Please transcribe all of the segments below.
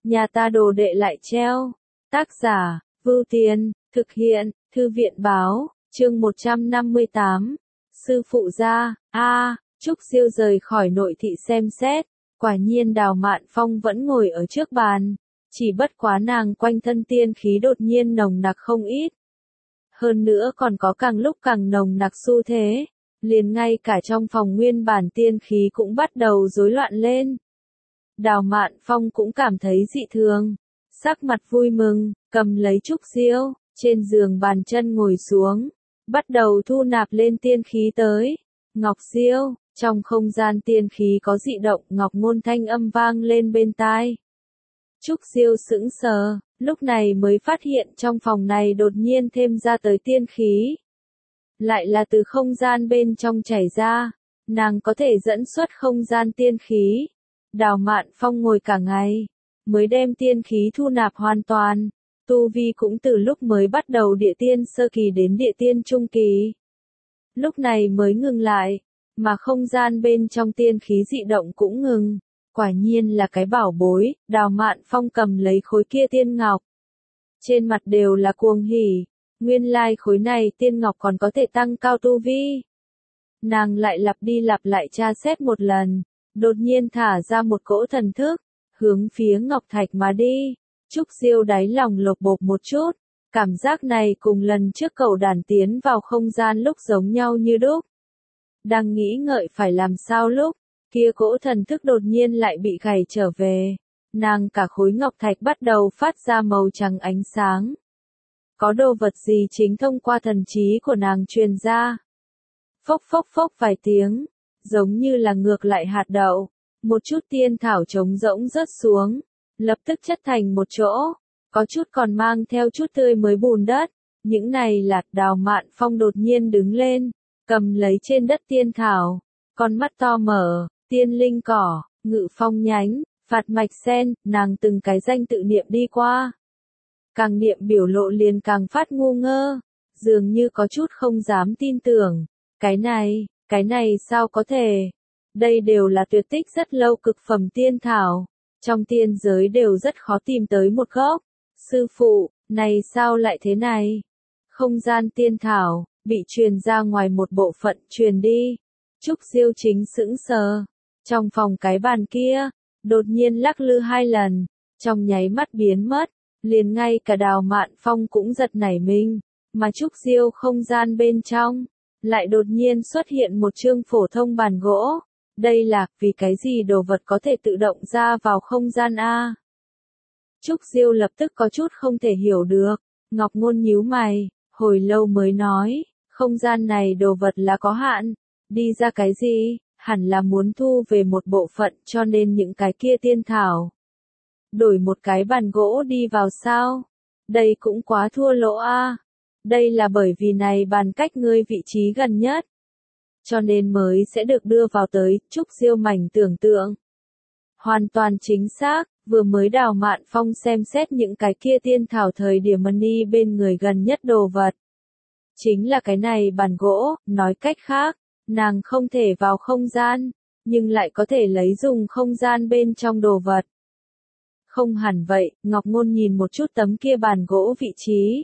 nhà ta đồ đệ lại treo. Tác giả, Vưu Tiên, thực hiện, Thư viện báo, chương 158. Sư phụ ra, Trúc Siêu rời khỏi nội thị xem xét, quả nhiên Đào Mạn Phong vẫn ngồi ở trước bàn, chỉ bất quá nàng quanh thân tiên khí đột nhiên nồng nặc không ít. Hơn nữa còn có càng lúc càng nồng nặc xu thế, liền ngay cả trong phòng nguyên bản tiên khí cũng bắt đầu rối loạn lên. Đào Mạn Phong cũng cảm thấy dị thường, sắc mặt vui mừng, cầm lấy Trúc Siêu, trên giường bàn chân ngồi xuống, bắt đầu thu nạp lên tiên khí tới. Ngọc Siêu, trong không gian tiên khí có dị động, Ngọc Ngôn thanh âm vang lên bên tai. Trúc Siêu sững sờ, lúc này mới phát hiện trong phòng này đột nhiên thêm ra tới tiên khí. Lại là từ không gian bên trong chảy ra, nàng có thể dẫn xuất không gian tiên khí. Đào Mạn Phong ngồi cả ngày, mới đem tiên khí thu nạp hoàn toàn, tu vi cũng từ lúc mới bắt đầu địa tiên sơ kỳ đến địa tiên trung kỳ. Lúc này mới ngừng lại, mà không gian bên trong tiên khí dị động cũng ngừng. Quả nhiên là cái bảo bối. Đào Mạn Phong cầm lấy khối kia tiên ngọc, trên mặt đều là cuồng hỉ, nguyên lai khối này tiên ngọc còn có thể tăng cao tu vi. Nàng lại lặp đi lặp lại tra xét một lần, đột nhiên thả ra một cỗ thần thức, hướng phía ngọc thạch mà đi. Trúc Siêu đáy lòng lột bột một chút, cảm giác này cùng lần trước cậu đàn tiến vào không gian lúc giống nhau như đúc. Đang nghĩ ngợi phải làm sao lúc kia cỗ thần thức đột nhiên lại bị gảy trở về, nàng cả khối ngọc thạch bắt đầu phát ra màu trắng ánh sáng. Có đồ vật gì chính thông qua thần trí của nàng truyền ra. Phốc phốc phốc vài tiếng, giống như là ngược lại hạt đậu, một chút tiên thảo trống rỗng rớt xuống, lập tức chất thành một chỗ, có chút còn mang theo chút tươi mới bùn đất. Những này là. Đào Mạn Phong đột nhiên đứng lên, cầm lấy trên đất tiên thảo, con mắt to mở, tiên linh cỏ, ngự phong nhánh, phạt mạch sen, nàng từng cái danh tự niệm đi qua. Càng niệm biểu lộ liền càng phát ngu ngơ, dường như có chút không dám tin tưởng. Cái này sao có thể? Đây đều là tuyệt tích rất lâu cực phẩm tiên thảo, trong tiên giới đều rất khó tìm tới một gốc. Sư phụ, này sao lại thế này? Không gian tiên thảo, bị truyền ra ngoài một bộ phận truyền đi. Trúc Siêu chính sững sờ. Trong phòng cái bàn kia, đột nhiên lắc lư 2 lần, trong nháy mắt biến mất, liền ngay cả Đào Mạn Phong cũng giật nảy mình, mà Trúc Siêu không gian bên trong, lại đột nhiên xuất hiện một chương phổ thông bàn gỗ. Đây là, vì cái gì đồ vật có thể tự động ra vào không gian a? Trúc Siêu lập tức có chút không thể hiểu được, Ngọc Ngôn nhíu mày, hồi lâu mới nói, không gian này đồ vật là có hạn, đi ra cái gì, hẳn là muốn thu về một bộ phận cho nên những cái kia tiên thảo. Đổi một cái bàn gỗ đi vào sao? Đây cũng quá thua lỗ a. Đây là bởi vì này bàn cách ngươi vị trí gần nhất, cho nên mới sẽ được đưa vào tới. Trúc Siêu mảnh tưởng tượng. Hoàn toàn chính xác, vừa mới Đào Mạn Phong xem xét những cái kia tiên thảo thời điểm Money bên người gần nhất đồ vật. Chính là cái này bàn gỗ, nói cách khác, nàng không thể vào không gian, nhưng lại có thể lấy dùng không gian bên trong đồ vật. Không hẳn vậy, Ngọc Ngôn nhìn một chút tấm kia bàn gỗ vị trí.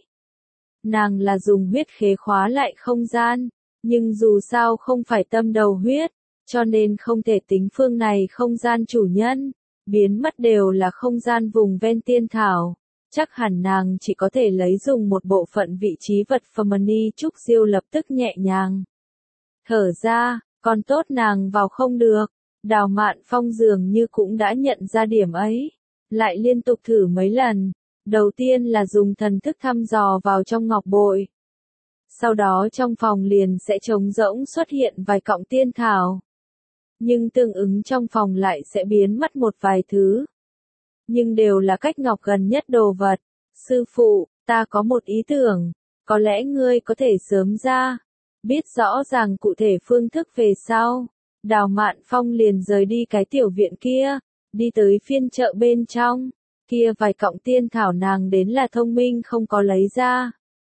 Nàng là dùng huyết khế khóa lại không gian, nhưng dù sao không phải tâm đầu huyết, cho nên không thể tính phương này không gian chủ nhân, biến mất đều là không gian vùng ven tiên thảo. Chắc hẳn nàng chỉ có thể lấy dùng một bộ phận vị trí vật phẩm. Trúc Siêu lập tức nhẹ nhàng thở ra, còn tốt nàng vào không được. Đào Mạn Phong dường như cũng đã nhận ra điểm ấy, lại liên tục thử mấy lần. Đầu tiên là dùng thần thức thăm dò vào trong ngọc bội, sau đó trong phòng liền sẽ trống rỗng xuất hiện vài cọng tiên thảo, nhưng tương ứng trong phòng lại sẽ biến mất một vài thứ, nhưng đều là cách ngọc gần nhất đồ vật. Sư phụ, ta có một ý tưởng, có lẽ ngươi có thể sớm ra, biết rõ ràng cụ thể phương thức về sau. Đào Mạn Phong liền rời đi cái tiểu viện kia, đi tới phiên chợ bên trong, kia vài cọng tiên thảo nàng đến là thông minh không có lấy ra.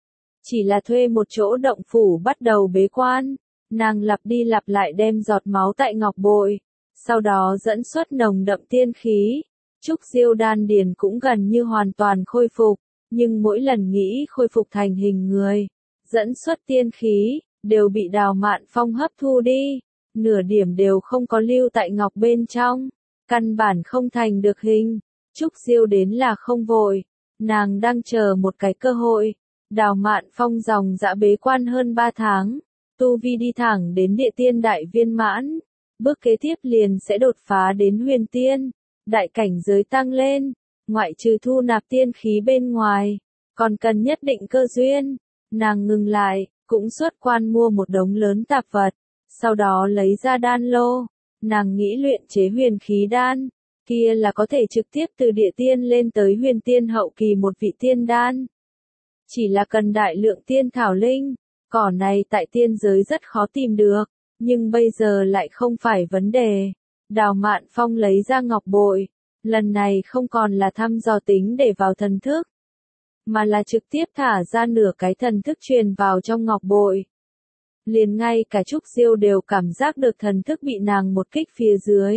Chỉ là thuê một chỗ động phủ bắt đầu bế quan, nàng lặp đi lặp lại đem giọt máu tại ngọc bội, sau đó dẫn xuất nồng đậm tiên khí, Trúc Diêu đan điền cũng gần như hoàn toàn khôi phục, nhưng mỗi lần nghĩ khôi phục thành hình người, dẫn xuất tiên khí, đều bị Đào Mạn Phong hấp thu đi, nửa điểm đều không có lưu tại ngọc bên trong, căn bản không thành được hình. Trúc Diêu đến là không vội, nàng đang chờ một cái cơ hội. Đào Mạn Phong dòng dã bế quan hơn 3 tháng, tu vi đi thẳng đến địa tiên đại viên mãn, bước kế tiếp liền sẽ đột phá đến huyền tiên, đại cảnh giới tăng lên, ngoại trừ thu nạp tiên khí bên ngoài, còn cần nhất định cơ duyên. Nàng ngừng lại, cũng xuất quan mua một đống lớn tạp vật, sau đó lấy ra đan lô, nàng nghĩ luyện chế huyền khí đan, kia là có thể trực tiếp từ địa tiên lên tới huyền tiên hậu kỳ một vị tiên đan. Chỉ là cần đại lượng tiên thảo linh, cỏ này tại tiên giới rất khó tìm được, nhưng bây giờ lại không phải vấn đề. Đào Mạn Phong lấy ra ngọc bội, lần này không còn là thăm dò tính để vào thần thức, mà là trực tiếp thả ra nửa cái thần thức truyền vào trong ngọc bội. Liền ngay cả Trúc Diêu đều cảm giác được thần thức bị nàng một kích phía dưới.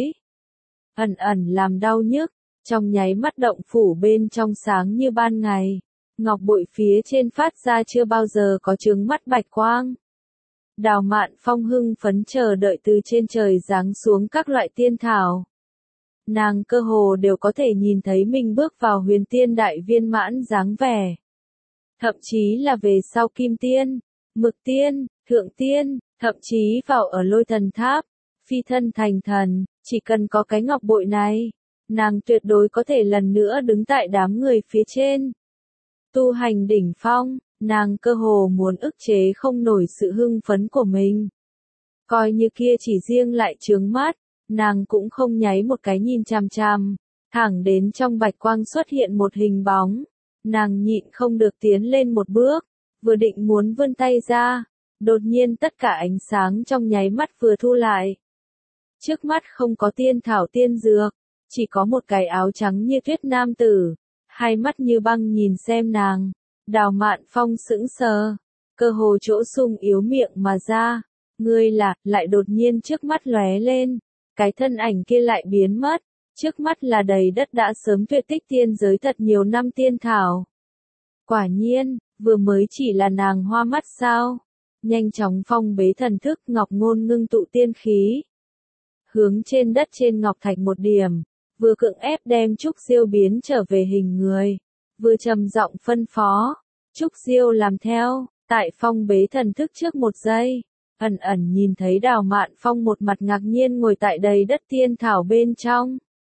Ẩn ẩn làm đau nhức, trong nháy mắt động phủ bên trong sáng như ban ngày. Ngọc bội phía trên phát ra chưa bao giờ có chướng mắt bạch quang. Đào Mạn Phong hưng phấn chờ đợi từ trên trời giáng xuống các loại tiên thảo. Nàng cơ hồ đều có thể nhìn thấy mình bước vào huyền tiên đại viên mãn dáng vẻ. Thậm chí là về sau kim tiên, mực tiên, thượng tiên, thậm chí vào ở lôi thần tháp, phi thân thành thần, chỉ cần có cái ngọc bội này, nàng tuyệt đối có thể lần nữa đứng tại đám người phía trên. Tu hành đỉnh phong, nàng cơ hồ muốn ức chế không nổi sự hưng phấn của mình. Coi như kia chỉ riêng lại chướng mắt, nàng cũng không nháy một cái nhìn chằm chằm, thẳng đến trong bạch quang xuất hiện một hình bóng. Nàng nhịn không được tiến lên một bước, vừa định muốn vươn tay ra, đột nhiên tất cả ánh sáng trong nháy mắt vừa thu lại. Trước mắt không có tiên thảo tiên dược, chỉ có một cái áo trắng như tuyết nam tử, hai mắt như băng nhìn xem nàng. Đào Mạn Phong sững sờ, cơ hồ chỗ sung yếu miệng mà ra, ngươi là, lại đột nhiên trước mắt lóe lên, cái thân ảnh kia lại biến mất, trước mắt là đầy đất đã sớm tuyệt tích tiên giới thật nhiều năm tiên thảo. Quả nhiên, vừa mới chỉ là nàng hoa mắt sao? Nhanh chóng phong bế thần thức Ngọc Ngôn ngưng tụ tiên khí, hướng trên đất trên ngọc thạch một điểm, vừa cưỡng ép đem Trúc Diêu biến trở về hình người, vừa trầm giọng phân phó. Trúc Diêu làm theo, tại phong bế thần thức trước một giây, ẩn ẩn nhìn thấy Đào Mạn Phong một mặt ngạc nhiên ngồi tại đầy đất tiên thảo bên trong.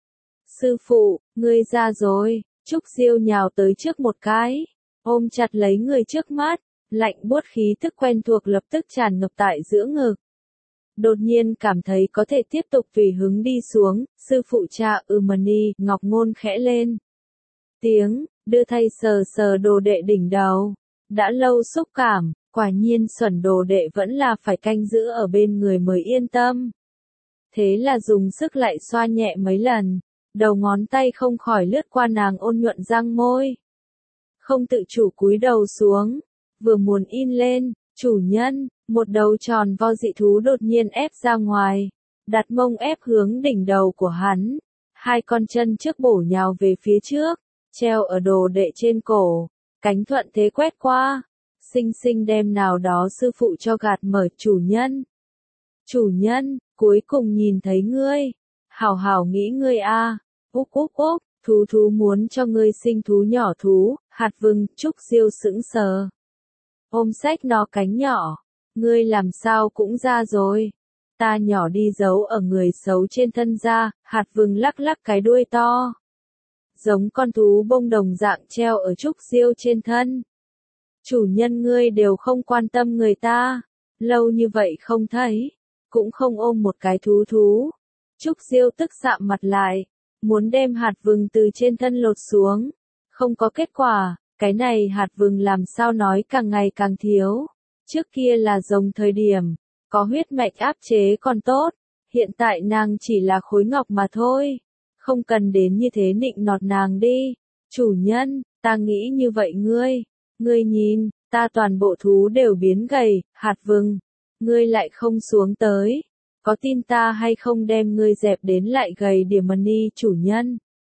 Sư phụ, ngươi ra rồi. Trúc Diêu nhào tới trước một cái, ôm chặt lấy người trước mắt, lạnh buốt khí tức quen thuộc lập tức tràn ngập tại giữa ngực. Đột nhiên cảm thấy có thể tiếp tục tùy hứng đi xuống, sư phụ cha Mani, Ngọc Ngôn khẽ lên tiếng, đưa thay sờ sờ đồ đệ đỉnh đầu. Đã lâu xúc cảm, quả nhiên xuẩn đồ đệ vẫn là phải canh giữ ở bên người mới yên tâm. Thế là dùng sức lại xoa nhẹ mấy lần, đầu ngón tay không khỏi lướt qua nàng ôn nhuận răng môi. Không tự chủ cúi đầu xuống, vừa muốn in lên, chủ nhân, một đầu tròn vo dị thú đột nhiên ép ra ngoài, đặt mông ép hướng đỉnh đầu của hắn, hai con chân trước bổ nhào về phía trước, treo ở đồ đệ trên cổ, cánh thuận thế quét qua, xinh xinh đem nào đó sư phụ cho gạt mở. Chủ nhân, cuối cùng nhìn thấy ngươi, hảo hảo nghĩ ngươi a. Úp úp úp, thú muốn cho ngươi sinh thú nhỏ thú, hạt vừng. Trúc Diêu sững sờ, ôm xách nó cánh nhỏ, ngươi làm sao cũng ra rồi, ta nhỏ đi giấu ở người xấu trên thân ra. Hạt vừng lắc lắc cái đuôi to, giống con thú bông đồng dạng treo ở Trúc Diêu trên thân. Chủ nhân ngươi đều không quan tâm người ta, lâu như vậy không thấy, cũng không ôm một cái thú. Trúc Diêu tức sạm mặt lại, muốn đem hạt vừng từ trên thân lột xuống, không có kết quả. Cái này hạt vừng làm sao nói càng ngày càng thiếu. Trước kia là rồng thời điểm, có huyết mạch áp chế còn tốt, hiện tại nàng chỉ là khối ngọc mà thôi, không cần đến như thế nịnh nọt nàng đi. Chủ nhân, ta nghĩ như vậy ngươi nhìn, ta toàn bộ thú đều biến gầy. Hạt vừng, ngươi lại không xuống tới, có tin ta hay không đem ngươi dẹp đến lại gầy điểm Mani. Chủ nhân,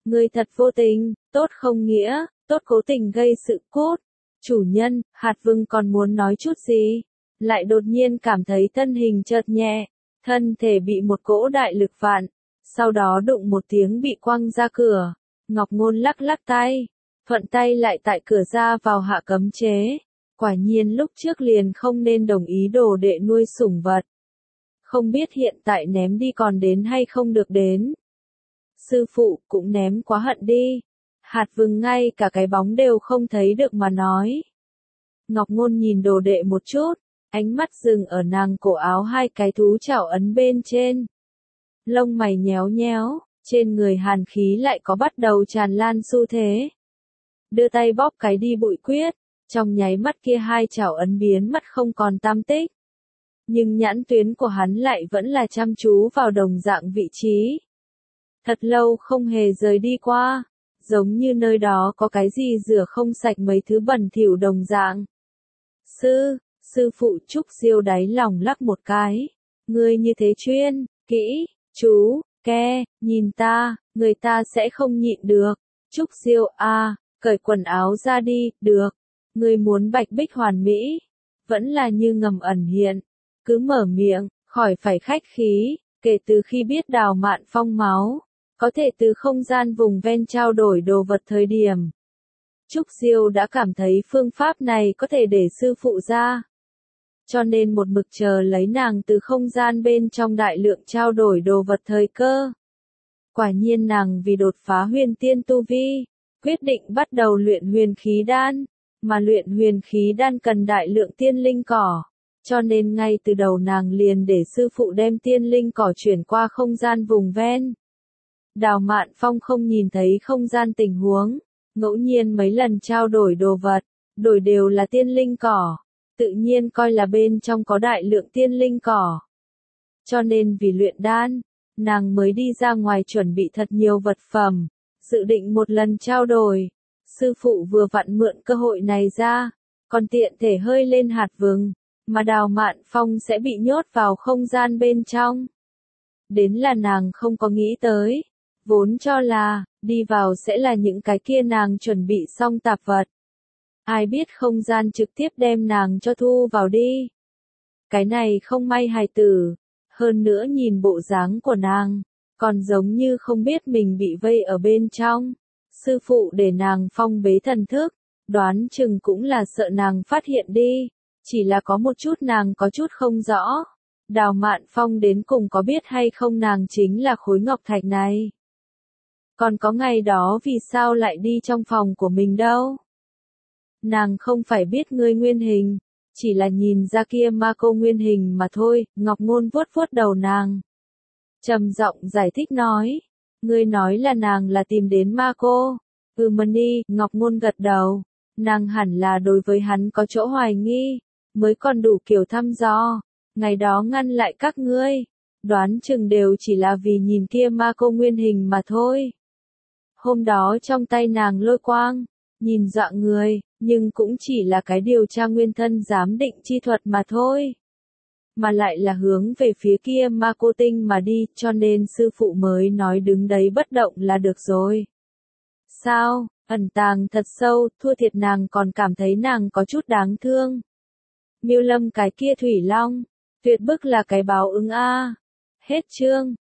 Ngươi thật vô tình, tốt không nghĩa, tốt cố tình gây sự cốt. Chủ nhân, hạt vương còn muốn nói chút gì? Lại đột nhiên cảm thấy thân hình chợt nhẹ, thân thể bị một cỗ đại lực vạn, sau đó đụng một tiếng bị quăng ra cửa. Ngọc Ngôn lắc lắc tay, thuận tay lại tại cửa ra vào hạ cấm chế. Quả nhiên lúc trước liền không nên đồng ý đồ đệ nuôi sủng vật. Không biết hiện tại ném đi còn đến hay không được đến. Sư phụ cũng ném quá hận đi. Hạt Vương ngay cả cái bóng đều không thấy được mà nói. Ngọc Ngôn nhìn đồ đệ một chút, ánh mắt dừng ở nàng cổ áo hai cái thú chảo ấn bên trên. Lông mày nhéo nhéo, trên người hàn khí lại có bắt đầu tràn lan xu thế. Đưa tay bóp cái đi bụi quyết, trong nháy mắt kia hai chảo ấn biến mất không còn tăm tích. Nhưng nhãn tuyến của hắn lại vẫn là chăm chú vào đồng dạng vị trí. Thật lâu không hề rời đi qua, giống như nơi đó có cái gì rửa không sạch mấy thứ bẩn thỉu đồng dạng. Sư phụ Trúc Diêu đáy lòng lắc một cái. Ngươi như thế chuyên, kỹ, chú, nhìn ta, người ta sẽ không nhịn được. Trúc Diêu cởi quần áo ra đi, được. Ngươi muốn bạch bích hoàn mỹ, vẫn là như ngầm ẩn hiện. Cứ mở miệng, khỏi phải khách khí, kể từ khi biết Đào Mạn Phong máu, có thể từ không gian vùng ven trao đổi đồ vật thời điểm. Trúc Diêu đã cảm thấy phương pháp này có thể để sư phụ ra. Cho nên một mực chờ lấy nàng từ không gian bên trong đại lượng trao đổi đồ vật thời cơ. Quả nhiên nàng vì đột phá huyền tiên tu vi, quyết định bắt đầu luyện huyền khí đan, mà luyện huyền khí đan cần đại lượng tiên linh cỏ. Cho nên ngay từ đầu nàng liền để sư phụ đem tiên linh cỏ chuyển qua không gian vùng ven. Đào Mạn Phong không nhìn thấy không gian tình huống, ngẫu nhiên mấy lần trao đổi đồ vật, đổi đều là tiên linh cỏ, tự nhiên coi là bên trong có đại lượng tiên linh cỏ. Cho nên vì luyện đan, nàng mới đi ra ngoài chuẩn bị thật nhiều vật phẩm, dự định một lần trao đổi. Sư phụ vừa vặn mượn cơ hội này ra, còn tiện thể hơi lên hạt vừng, mà Đào Mạn Phong sẽ bị nhốt vào không gian bên trong. Đến là nàng không có nghĩ tới, vốn cho là, đi vào sẽ là những cái kia nàng chuẩn bị xong tạp vật. Ai biết không gian trực tiếp đem nàng cho thu vào đi. Cái này không may hài tử, hơn nữa nhìn bộ dáng của nàng, còn giống như không biết mình bị vây ở bên trong. Sư phụ để nàng phong bế thần thức, đoán chừng cũng là sợ nàng phát hiện đi, chỉ là có một chút nàng có chút không rõ. Đào Mạn Phong đến cùng có biết hay không nàng chính là khối ngọc thạch này. Còn có ngày đó vì sao lại đi trong phòng của mình đâu? Nàng không phải biết ngươi nguyên hình, chỉ là nhìn ra kia ma cô nguyên hình mà thôi. Ngọc Ngôn vuốt vuốt đầu nàng, trầm giọng giải thích nói, ngươi nói là nàng là tìm đến ma cô. Mani, Ngọc Ngôn gật đầu, nàng hẳn là đối với hắn có chỗ hoài nghi, mới còn đủ kiểu thăm dò, ngày đó ngăn lại các ngươi, đoán chừng đều chỉ là vì nhìn kia ma cô nguyên hình mà thôi. Hôm đó trong tay nàng lôi quang, nhìn dọa người, nhưng cũng chỉ là cái điều tra nguyên thân giám định chi thuật mà thôi. Mà lại là hướng về phía kia ma cô tinh mà đi, cho nên sư phụ mới nói đứng đấy bất động là được rồi. Sao, ẩn tàng thật sâu, thua thiệt nàng còn cảm thấy nàng có chút đáng thương. Miêu Lâm cái kia thủy long, tuyệt bức là cái báo ứng a. Hết chương.